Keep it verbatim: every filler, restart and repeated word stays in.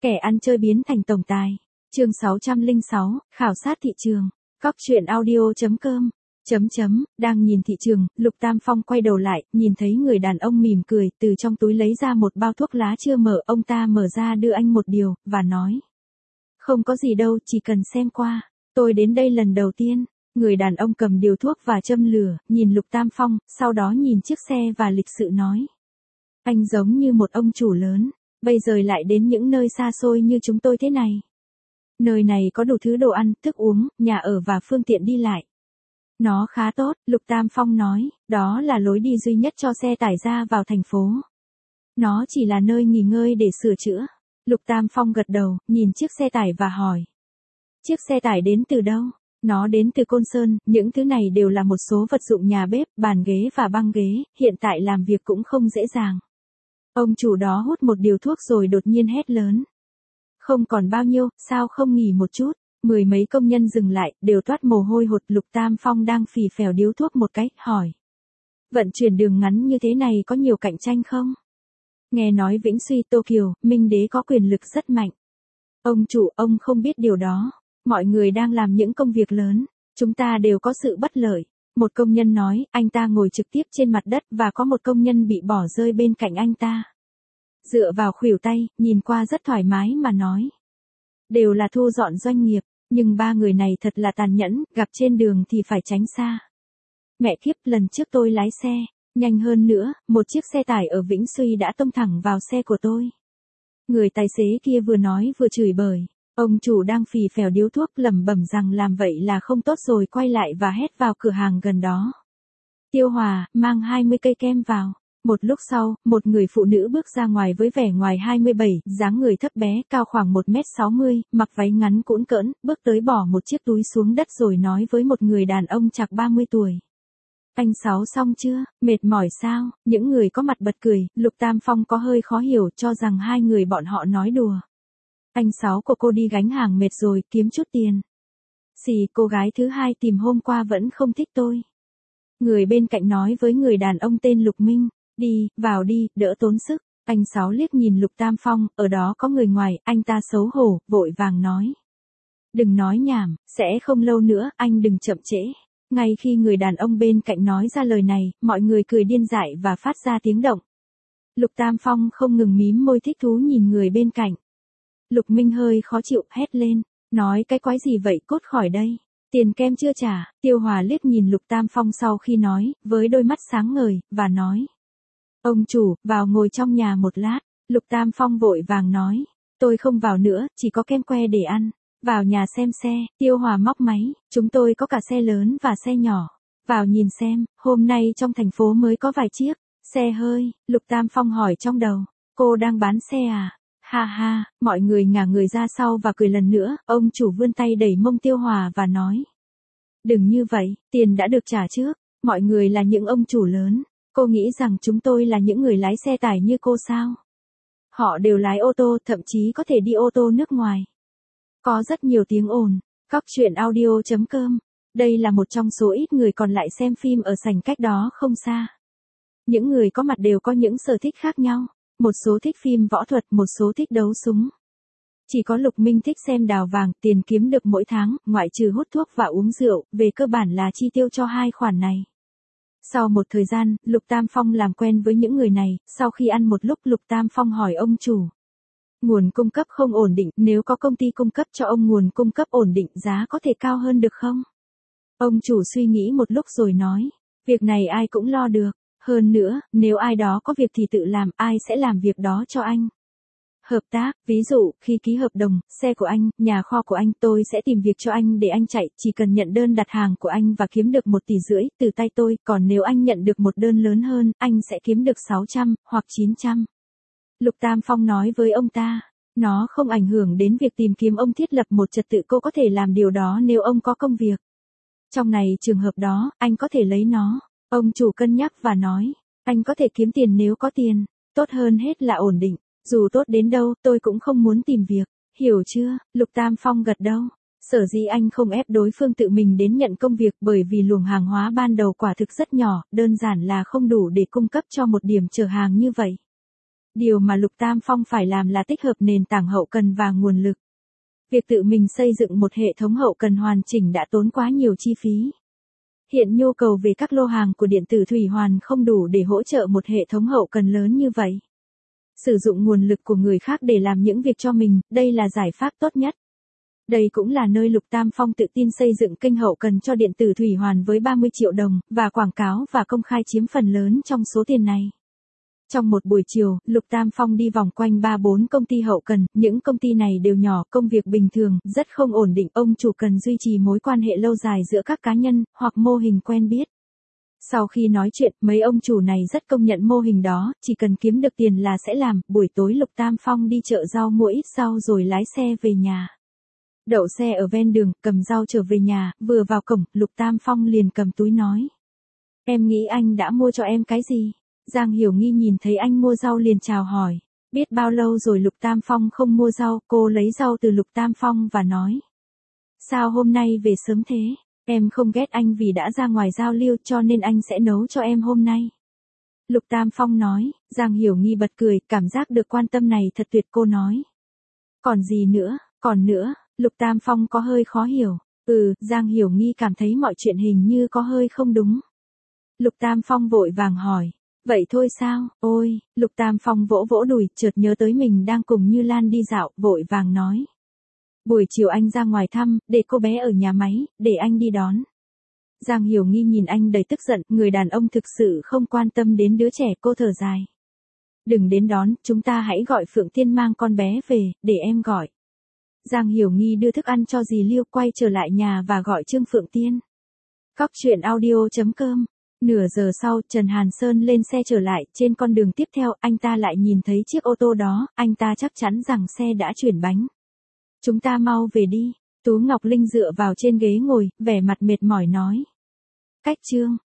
Kẻ ăn chơi biến thành tổng tài. Chương sáu trăm lẻ sáu, khảo sát thị trường. Cóc truyện audio.com. Chấm chấm, đang nhìn thị trường, Lục Tam Phong quay đầu lại, nhìn thấy người đàn ông mỉm cười, từ trong túi lấy ra một bao thuốc lá chưa mở, ông ta mở ra đưa anh một điều, và nói. Không có gì đâu, chỉ cần xem qua. Tôi đến đây lần đầu tiên. Người đàn ông cầm điều thuốc và châm lửa, nhìn Lục Tam Phong, sau đó nhìn chiếc xe và lịch sự nói. Anh giống như một ông chủ lớn, bây giờ lại đến những nơi xa xôi như chúng tôi thế này. Nơi này có đủ thứ đồ ăn, thức uống, nhà ở và phương tiện đi lại. Nó khá tốt, Lục Tam Phong nói, đó là lối đi duy nhất cho xe tải ra vào thành phố. Nó chỉ là nơi nghỉ ngơi để sửa chữa. Lục Tam Phong gật đầu, nhìn chiếc xe tải và hỏi. Chiếc xe tải đến từ đâu? Nó đến từ Côn Sơn, những thứ này đều là một số vật dụng nhà bếp, bàn ghế và băng ghế, hiện tại làm việc cũng không dễ dàng. Ông chủ đó hút một điều thuốc rồi đột nhiên hét lớn. Không còn bao nhiêu, sao không nghỉ một chút? Mười mấy công nhân dừng lại, đều toát mồ hôi hột. Lục Tam Phong đang phì phèo điếu thuốc một cái, hỏi. Vận chuyển đường ngắn như thế này có nhiều cạnh tranh không? Nghe nói Vĩnh Suy Tokyo, Minh Đế có quyền lực rất mạnh. Ông chủ, ông không biết điều đó. Mọi người đang làm những công việc lớn. Chúng ta đều có sự bất lợi. Một công nhân nói, anh ta ngồi trực tiếp trên mặt đất và có một công nhân bị bỏ rơi bên cạnh anh ta. Dựa vào khuỷu tay, nhìn qua rất thoải mái mà nói. Đều là thu dọn doanh nghiệp, nhưng ba người này thật là tàn nhẫn, gặp trên đường thì phải tránh xa. Mẹ kiếp, lần trước tôi lái xe, nhanh hơn nữa, một chiếc xe tải ở Vĩnh Suy đã tông thẳng vào xe của tôi. Người tài xế kia vừa nói vừa chửi bới. Ông chủ đang phì phèo điếu thuốc lẩm bẩm rằng làm vậy là không tốt rồi quay lại và hét vào cửa hàng gần đó. Tiêu Hòa, mang hai mươi cây kem vào. Một lúc sau, một người phụ nữ bước ra ngoài với vẻ ngoài hai mươi bảy, dáng người thấp bé, cao khoảng một mét sáu mươi, mặc váy ngắn cũn cỡn, bước tới bỏ một chiếc túi xuống đất rồi nói với một người đàn ông chạc ba mươi tuổi. Anh Sáu xong chưa, mệt mỏi sao? Những người có mặt bật cười, Lục Tam Phong có hơi khó hiểu cho rằng hai người bọn họ nói đùa. Anh Sáu của cô đi gánh hàng mệt rồi, kiếm chút tiền. Xì, cô gái thứ hai tìm hôm qua vẫn không thích tôi. Người bên cạnh nói với người đàn ông tên Lục Minh, đi, vào đi, đỡ tốn sức. Anh Sáu liếc nhìn Lục Tam Phong, ở đó có người ngoài, anh ta xấu hổ, vội vàng nói. Đừng nói nhảm, sẽ không lâu nữa, anh đừng chậm trễ. Ngay khi người đàn ông bên cạnh nói ra lời này, mọi người cười điên dại và phát ra tiếng động. Lục Tam Phong không ngừng mím môi thích thú nhìn người bên cạnh. Lục Minh hơi khó chịu, hét lên, nói cái quái gì vậy, cút khỏi đây, tiền kem chưa trả. Tiêu Hòa liếc nhìn Lục Tam Phong sau khi nói, với đôi mắt sáng ngời, và nói. Ông chủ, vào ngồi trong nhà một lát. Lục Tam Phong vội vàng nói, tôi không vào nữa, chỉ có kem que để ăn. Vào nhà xem xe. Tiêu Hòa móc máy, chúng tôi có cả xe lớn và xe nhỏ. Vào nhìn xem, hôm nay trong thành phố mới có vài chiếc xe hơi. Lục Tam Phong hỏi trong đầu, cô đang bán xe à? Ha ha, mọi người ngả người ra sau và cười lần nữa, ông chủ vươn tay đẩy mông Tiêu Hòa và nói. Đừng như vậy, tiền đã được trả trước, mọi người là những ông chủ lớn, cô nghĩ rằng chúng tôi là những người lái xe tải như cô sao? Họ đều lái ô tô, thậm chí có thể đi ô tô nước ngoài. Có rất nhiều tiếng ồn. Cóc truyện audio.com. Đây là một trong số ít người còn lại xem phim ở sảnh cách đó không xa. Những người có mặt đều có những sở thích khác nhau. Một số thích phim võ thuật, một số thích đấu súng. Chỉ có Lục Minh thích xem đào vàng, tiền kiếm được mỗi tháng, ngoại trừ hút thuốc và uống rượu, về cơ bản là chi tiêu cho hai khoản này. Sau một thời gian, Lục Tam Phong làm quen với những người này, sau khi ăn một lúc Lục Tam Phong hỏi ông chủ. Nguồn cung cấp không ổn định, nếu có công ty cung cấp cho ông nguồn cung cấp ổn định, giá có thể cao hơn được không? Ông chủ suy nghĩ một lúc rồi nói, việc này ai cũng lo được. Hơn nữa, nếu ai đó có việc thì tự làm, ai sẽ làm việc đó cho anh? Hợp tác, ví dụ, khi ký hợp đồng, xe của anh, nhà kho của anh, tôi sẽ tìm việc cho anh để anh chạy, chỉ cần nhận đơn đặt hàng của anh và kiếm được một tỷ rưỡi từ tay tôi, còn nếu anh nhận được một đơn lớn hơn, anh sẽ kiếm được sáu trăm, hoặc chín trăm. Lục Tam Phong nói với ông ta, nó không ảnh hưởng đến việc tìm kiếm ông thiết lập một trật tự, cô có thể làm điều đó nếu ông có công việc. Trong này trường hợp đó, anh có thể lấy nó. Ông chủ cân nhắc và nói, anh có thể kiếm tiền nếu có tiền, tốt hơn hết là ổn định, dù tốt đến đâu tôi cũng không muốn tìm việc, hiểu chưa? Lục Tam Phong gật đầu, sở dĩ anh không ép đối phương tự mình đến nhận công việc bởi vì luồng hàng hóa ban đầu quả thực rất nhỏ, đơn giản là không đủ để cung cấp cho một điểm chở hàng như vậy. Điều mà Lục Tam Phong phải làm là tích hợp nền tảng hậu cần và nguồn lực. Việc tự mình xây dựng một hệ thống hậu cần hoàn chỉnh đã tốn quá nhiều chi phí. Hiện nhu cầu về các lô hàng của điện tử Thủy Hoàn không đủ để hỗ trợ một hệ thống hậu cần lớn như vậy. Sử dụng nguồn lực của người khác để làm những việc cho mình, đây là giải pháp tốt nhất. Đây cũng là nơi Lục Tam Phong tự tin xây dựng kênh hậu cần cho điện tử Thủy Hoàn với ba mươi triệu đồng, và quảng cáo và công khai chiếm phần lớn trong số tiền này. Trong một buổi chiều, Lục Tam Phong đi vòng quanh ba bốn công ty hậu cần, những công ty này đều nhỏ, công việc bình thường, rất không ổn định, ông chủ cần duy trì mối quan hệ lâu dài giữa các cá nhân, hoặc mô hình quen biết. Sau khi nói chuyện, mấy ông chủ này rất công nhận mô hình đó, chỉ cần kiếm được tiền là sẽ làm. Buổi tối Lục Tam Phong đi chợ rau mua ít rau rồi lái xe về nhà. Đậu xe ở ven đường, cầm rau trở về nhà, vừa vào cổng, Lục Tam Phong liền cầm túi nói. Em nghĩ anh đã mua cho em cái gì? Giang Hiểu Nghi nhìn thấy anh mua rau liền chào hỏi. Biết bao lâu rồi Lục Tam Phong không mua rau, cô lấy rau từ Lục Tam Phong và nói. Sao hôm nay về sớm thế? Em không ghét anh vì đã ra ngoài giao lưu cho nên anh sẽ nấu cho em hôm nay. Lục Tam Phong nói, Giang Hiểu Nghi bật cười, cảm giác được quan tâm này thật tuyệt, cô nói. Còn gì nữa, còn nữa, Lục Tam Phong có hơi khó hiểu. Ừ, Giang Hiểu Nghi cảm thấy mọi chuyện hình như có hơi không đúng. Lục Tam Phong vội vàng hỏi. Vậy thôi sao, ôi, Lục Tam Phong vỗ vỗ đùi, chợt nhớ tới mình đang cùng Như Lan đi dạo, vội vàng nói. Buổi chiều anh ra ngoài thăm, để cô bé ở nhà máy, để anh đi đón. Giang Hiểu Nghi nhìn anh đầy tức giận, người đàn ông thực sự không quan tâm đến đứa trẻ, cô thở dài. Đừng đến đón, chúng ta hãy gọi Phượng Tiên mang con bé về, để em gọi. Giang Hiểu Nghi đưa thức ăn cho dì Liêu, quay trở lại nhà và gọi Trương Phượng Tiên. Cóc truyện audio chấm com. Nửa giờ sau, Trần Hàn Sơn lên xe trở lại, trên con đường tiếp theo, anh ta lại nhìn thấy chiếc ô tô đó, anh ta chắc chắn rằng xe đã chuyển bánh. Chúng ta mau về đi, Tú Ngọc Linh dựa vào trên ghế ngồi, vẻ mặt mệt mỏi nói. Cách Trương,